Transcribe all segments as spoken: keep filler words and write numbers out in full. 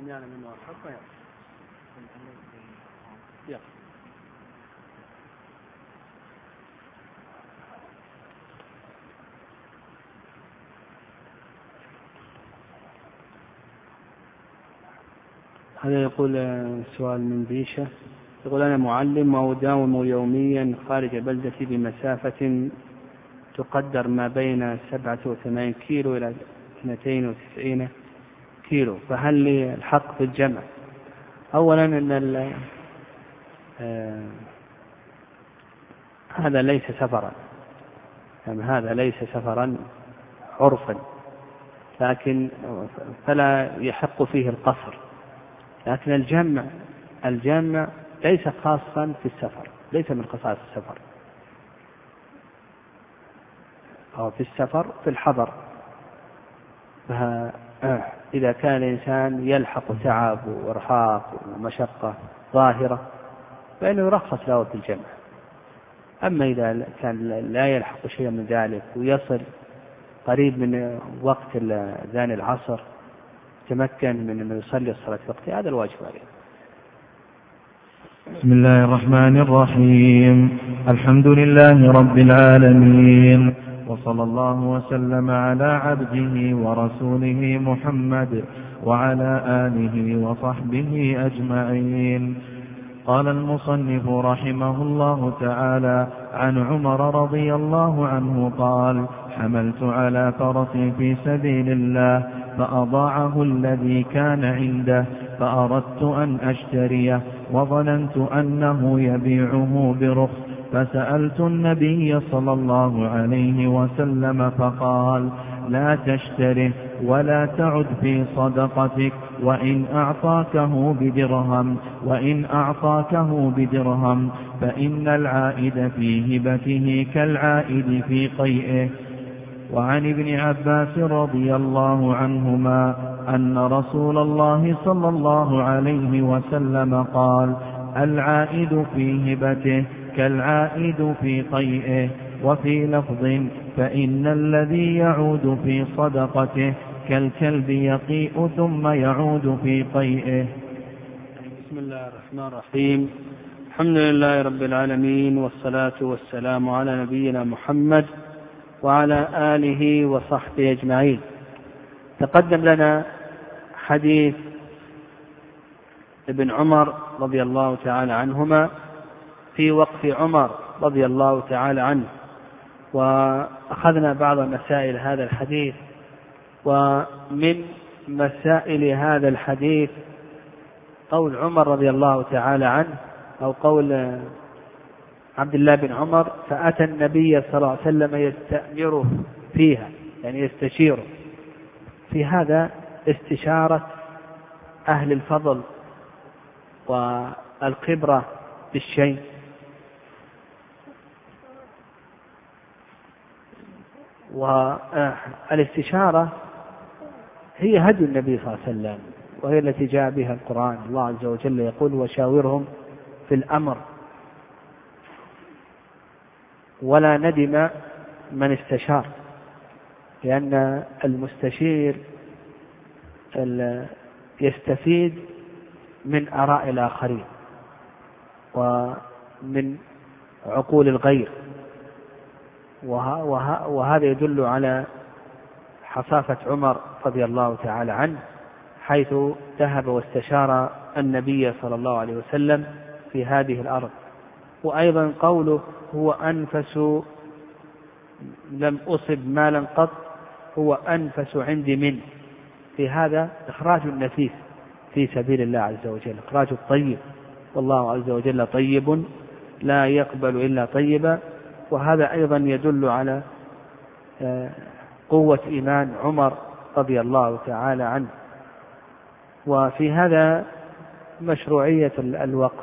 من يعلم منه الحق يقف. هذا يقول سؤال من بيشة، يقول أنا معلم وأداوم يوميا خارج بلدتي بمسافة تقدر ما بين سبعة وثمانين كيلو إلى اثنتين وتسعين كيلو، فهل لي الحق في الجمع؟ أولا أن آه هذا ليس سفرا، يعني هذا ليس سفرا عرفا، لكن فلا يحق فيه القصر. لكن الجمع الجمع ليس خاصا في السفر، ليس من خصائص السفر، أو في السفر في الحضر. إذا كان الإنسان يلحق تعب وإرهاق ومشقة ظاهرة فإنه يرخص له في الجمع. أما إذا كان لا يلحق شيء من ذلك ويصل قريب من وقت أذان العصر تمكن من أنه يصلي الصلاة في وقتها، هذا الواجب عليه. بسم الله الرحمن الرحيم. الحمد لله رب العالمين، وصلى الله وسلم على عبده ورسوله محمد وعلى آله وصحبه أجمعين. قال المصنف رحمه الله تعالى: عن عمر رضي الله عنه قال: حملت على فرس في سبيل الله فأضاعه الذي كان عنده فأردت أن أشتريه وظننت أنه يبيعه برخص، فسألت النبي صلى الله عليه وسلم فقال: لا تشتره ولا تعد في صدقتك، وإن أعطاكه بدرهم وإن أعطاكه بدرهم فإن العائد في هبته كالعائد في قيئه. وعن ابن عباس رضي الله عنهما أن رسول الله صلى الله عليه وسلم قال: العائد في هبته كالعائد في قيئه. وفي لفظ: فإن الذي يعود في صدقته كالكلب يقيء ثم يعود في قيئه. بسم الله الرحمن الرحيم. الحمد لله رب العالمين، والصلاة والسلام على نبينا محمد وعلى آله وصحبه أجمعين. تقدم لنا حديث ابن عمر رضي الله تعالى عنهما في وقف عمر رضي الله تعالى عنه، وأخذنا بعض مسائل هذا الحديث. ومن مسائل هذا الحديث قول عمر رضي الله تعالى عنه، أو قول عبد الله بن عمر: فأتى النبي صلى الله عليه وسلم يستأمره فيها، يعني يستشيره. في هذا استشارة أهل الفضل والخبرة بالشيء، والاستشارة هي هدي النبي صلى الله عليه وسلم، وهي التي جاء بها القرآن. الله عز وجل يقول: وشاورهم في الأمر. ولا ندم من استشار، لأن المستشير يستفيد من آراء الآخرين ومن عقول الغير، وهذا يدل على حصافة عمر رضي الله تعالى عنه، حيث ذهب واستشار النبي صلى الله عليه وسلم في هذه الأرض. وأيضا قوله: هو أنفس، لم أصب مالا قط، هو أنفس عندي منه. في هذا إخراج النفيس في سبيل الله عز وجل، إخراج الطيب، والله عز وجل طيب لا يقبل إلا طيبا. وهذا أيضا يدل على قوة إيمان عمر رضي الله تعالى عنه. وفي هذا مشروعية الوقف،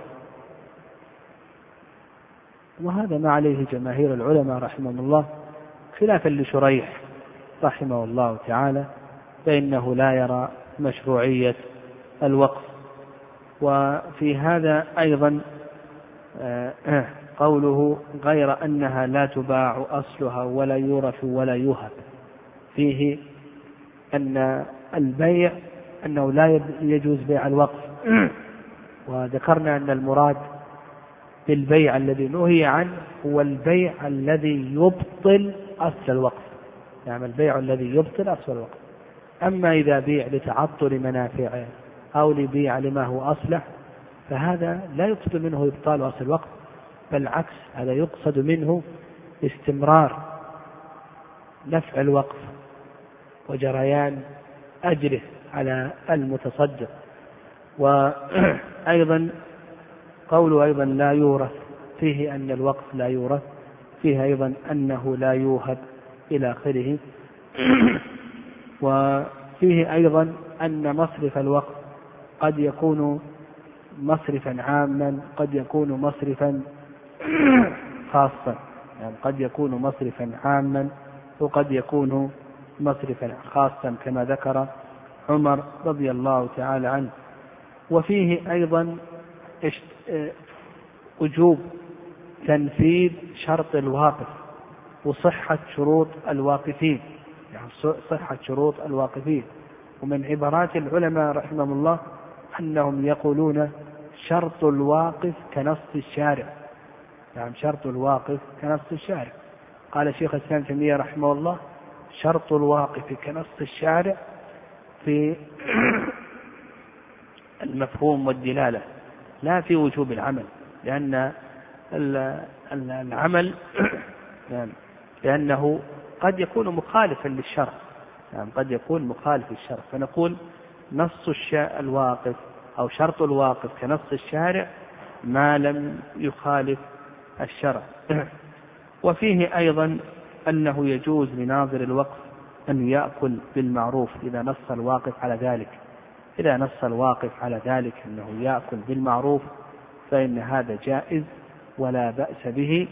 وهذا ما عليه جماهير العلماء رحمهم الله، خلافا لشريح رحمه الله تعالى، فإنه لا يرى مشروعية الوقف. وفي هذا أيضا قوله: غير أنها لا تباع أصلها ولا يورث ولا يوهب، فيه أن البيع أنه لا يجوز بيع الوقف، وذكرنا أن المراد بالبيع الذي نهي عنه هو البيع الذي يبطل أصل الوقف، يعني البيع الذي يبطل أصل الوقف. أما إذا بيع لتعطل منافعه أو لبيع لما هو أصلح فهذا لا يقصد منه إبطال أصل الوقف، بل العكس، هذا يقصد منه استمرار نفع الوقف وجريان أجره على المتصدق. وأيضا قوله أيضا لا يورث، فيه أن الوقف لا يورث، فيه أيضا أنه لا يوهب إلى آخره. وفيه أيضا أن مصرف الوقف قد يكون مصرفا عاما، قد يكون مصرفا خاصا، يعني قد يكون مصرفا عاما وقد يكون مصرفا خاصا كما ذكر عمر رضي الله تعالى عنه. وفيه أيضا وجوب تنفيذ شرط الواقف وصحة شروط الواقفين، يعني صحة شروط الواقفين. ومن عبارات العلماء رحمهم الله أنهم يقولون شرط الواقف كنص الشارع، يعني شرط الواقف كنص الشارع. قال شيخ الإسلام تيمية رحمه الله شرط الواقف كنص الشارع في المفهوم والدلالة، لا في وجوب العمل، لأن العمل لأنه قد يكون مخالفا للشرع، يعني قد يكون مخالف للشرع، فنقول نص الواقف أو شرط الواقف كنص الشارع ما لم يخالف الشرع. وفيه أيضا أنه يجوز لناظر الوقف أن يأكل بالمعروف إذا نص الواقف على ذلك، إذا نص الواقف على ذلك أنه يأكل بالمعروف فإن هذا جائز ولا بأس به.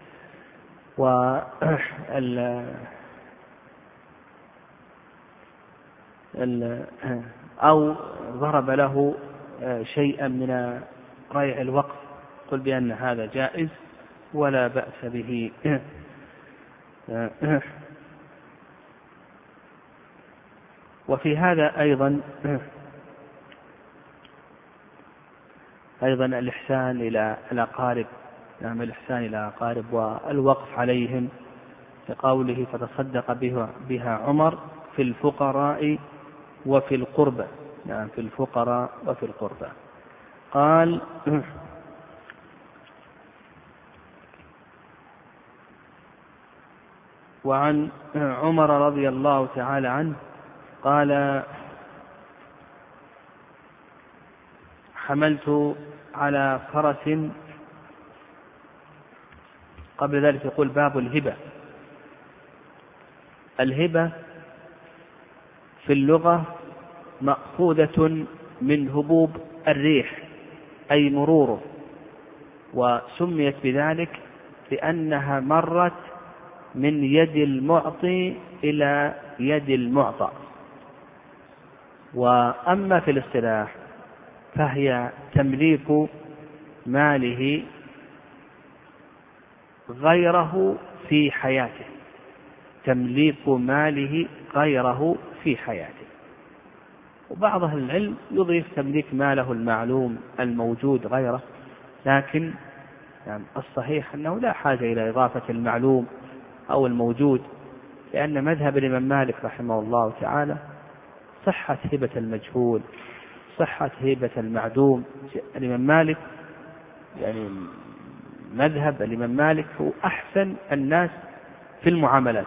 أو ضرب له شيئا من ريع الوقف قل بأن هذا جائز ولا بأس به. وفي هذا أيضا أيضا الإحسان إلى الأقارب، نعم الإحسان إلى الأقارب والوقف عليهم، كقوله فتصدق بها, بها عمر في الفقراء وفي القربى، نعم في الفقراء وفي القربى. قال وعن عمر رضي الله تعالى عنه قال حملت على فرس، قبل ذلك يقول باب الهبة. الهبة في اللغة مأخوذة من هبوب الريح أي مروره، وسميت بذلك لأنها مرت من يد المعطي إلى يد المعطى. وأما في الاصطلاح فهي تمليك ماله غيره في حياته، تمليك ماله غيره في حياته. وبعض أهل العلم يضيف تمليك ماله المعلوم الموجود غيره، لكن يعني الصحيح أنه لا حاجة إلى إضافة المعلوم أو الموجود، لأن مذهب الإمام مالك رحمه الله تعالى صحة هبة المجهول، صحة هبة المعدوم. الإمام مالك يعني مذهب الإمام مالك هو أحسن الناس في المعاملات.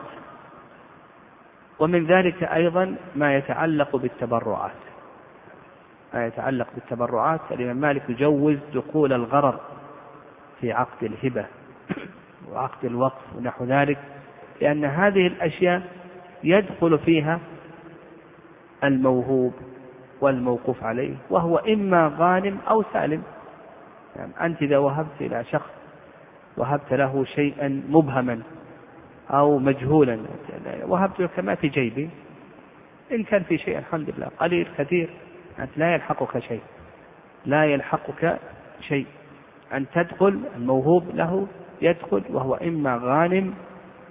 ومن ذلك أيضا ما يتعلق بالتبرعات، ما يتعلق بالتبرعات الإمام مالك يجوز دخول الغرر في عقد الهبة وعقد الوقف ونحو ذلك، لأن هذه الأشياء يدخل فيها الموهوب والموقوف عليه، وهو إما غانم أو سالم. يعني أنت إذا وهبت إلى شخص وهبت له شيئا مبهما أو مجهولا، وهبت له كما في جيبي، إن كان في شيء الحمد لله قليل كثير أنت لا يلحقك شيء، لا يلحقك شيء، أن تدخل الموهوب له يدخل وهو إما غانم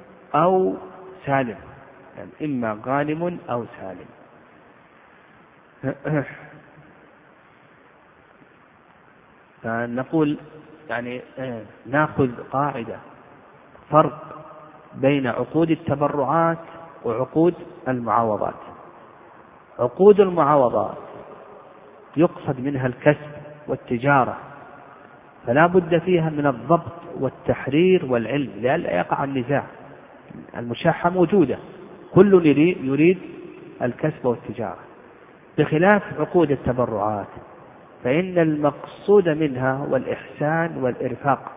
أو سالم، يعني إما غانم أو سالم. فنقول يعني نأخذ قاعدة فرق بين عقود التبرعات وعقود المعاوضات. عقود المعاوضات يقصد منها الكسب والتجارة، فلا بد فيها من الضبط والتحرير والعلم لئلا يقع النزاع. المشاحة موجودة، كل يريد الكسب والتجارة، بخلاف عقود التبرعات فإن المقصود منها هو الإحسان والإرفاق،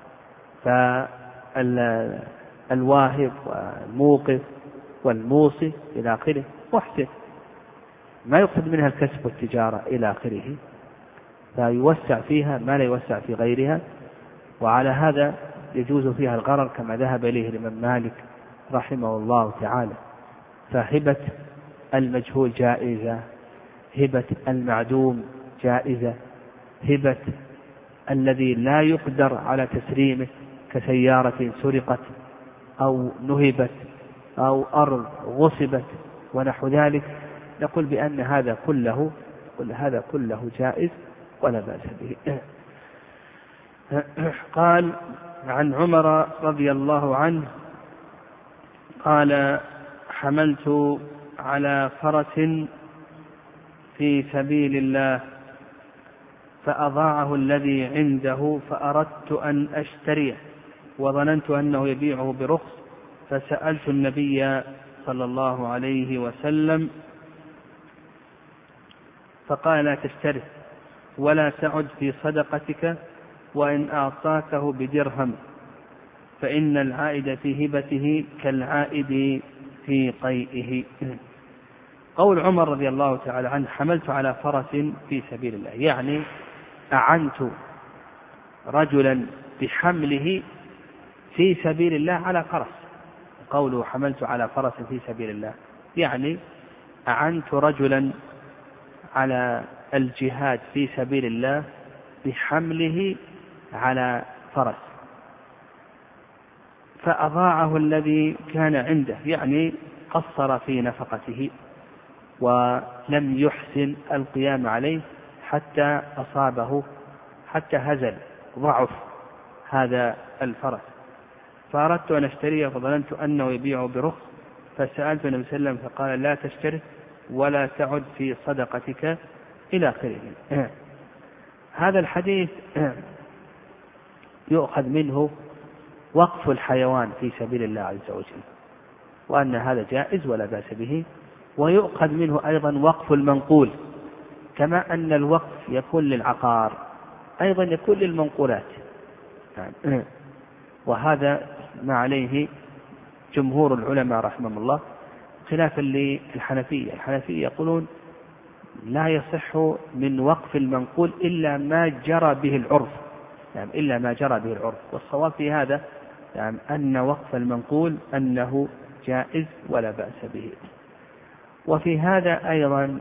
فالواهب والموقف والموصي إلى آخره محسن، ما يقصد منها الكسب والتجارة إلى آخره، فيوسع فيها ما لا يوسع في غيرها. وعلى هذا يجوز فيها الغرر كما ذهب إليه الإمام مالك رحمه الله تعالى. فهبة المجهول جائزة، هبة المعدوم جائزة، هبة الذي لا يقدر على تسليمه كسيارة سرقت أو نهبت أو أرض غصبت ونحو ذلك، نقول بأن هذا كله كل هذا كله جائز ولا بأس به. قال عن عمر رضي الله عنه قال: حملت على فرس في سبيل الله فأضاعه الذي عنده فأردت أن أشتريه وظننت أنه يبيعه برخص، فسألت النبي صلى الله عليه وسلم فقال: لا تشتره ولا تعد في صدقتك، وإن أعطاكه بدرهم فإن العائد في هبته كالعائد في قيئه. قول عمر رضي الله تعالى عنه: حملت على فرس في سبيل الله، يعني أعنت رجلا بحمله في سبيل الله على فرس. قوله حملت على فرس في سبيل الله يعني أعنت رجلا على الجهاد في سبيل الله بحمله على فرس، فأضاعه الذي كان عنده، يعني قصر في نفقته ولم يحسن القيام عليه حتى أصابه، حتى هزل ضعف هذا الفرس، فأردت أن أشتريه فظننت أنه يبيعه برخص، فسألت النبي صلى الله عليه وسلم فقال: لا تشتره ولا تعد في صدقتك إلى آخره. هذا الحديث يؤخذ منه وقف الحيوان في سبيل الله عز وجل، وأن هذا جائز ولا بأس به. ويؤخذ منه أيضا وقف المنقول، كما أن الوقف يكون للعقار أيضا يكون للمنقولات، وهذا ما عليه جمهور العلماء رحمهم الله، خلافا للحنفية. الحنفية يقولون لا يصح من وقف المنقول إلا ما جرى به العرف، يعني إلا ما جرى به العرف. والصواب في هذا يعني أن وقف المنقول أنه جائز ولا بأس به. وفي هذا أيضا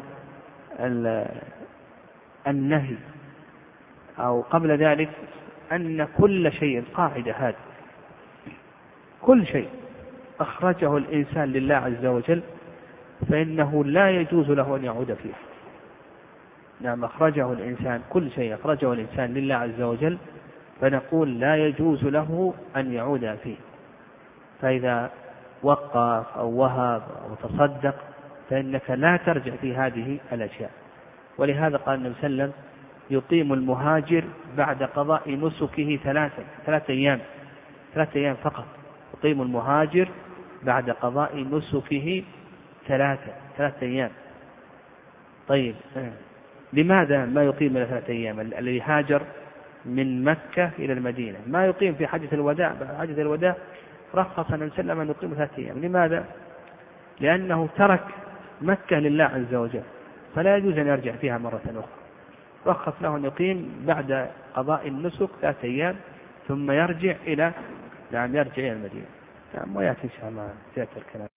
النهي، أو قبل ذلك أن كل شيء، قاعدة هذه، كل شيء أخرجه الإنسان لله عز وجل فإنه لا يجوز له أن يعود فيه. نعم، أخرجه الإنسان، كل شيء أخرجه الإنسان لله عز وجل فنقول لا يجوز له أن يعود فيه. فإذا وقف أو وهب أو تصدق فإنك لا ترجع في هذه الأشياء. ولهذا قال النبي صلى الله عليه وسلم: يقيم المهاجر بعد قضاء نسكه ثلاثة ثلاثة أيام ثلاثة أيام فقط. يقيم المهاجر بعد قضاء نسكه ثلاثة ثلاثة أيام. طيب، لماذا ما يقيم إلى ثلاثة أيام؟ الذي هاجر من مكة إلى المدينة ما يقيم في حجة الوداع، حجة الوداع رخص النبي صلى الله عليه وسلم أن يقيم ثلاثة أيام. لماذا؟ لأنه ترك مكة لله عز وجل فلا يجوز أن يرجع فيها مرة أخرى. رخص له أن يقيم بعد قضاء النسك ثلاثة أيام ثم يرجع إلى نعم يرجع إلى المدينة. نعم، ويأتي إن شاء الله زيادة الكلام.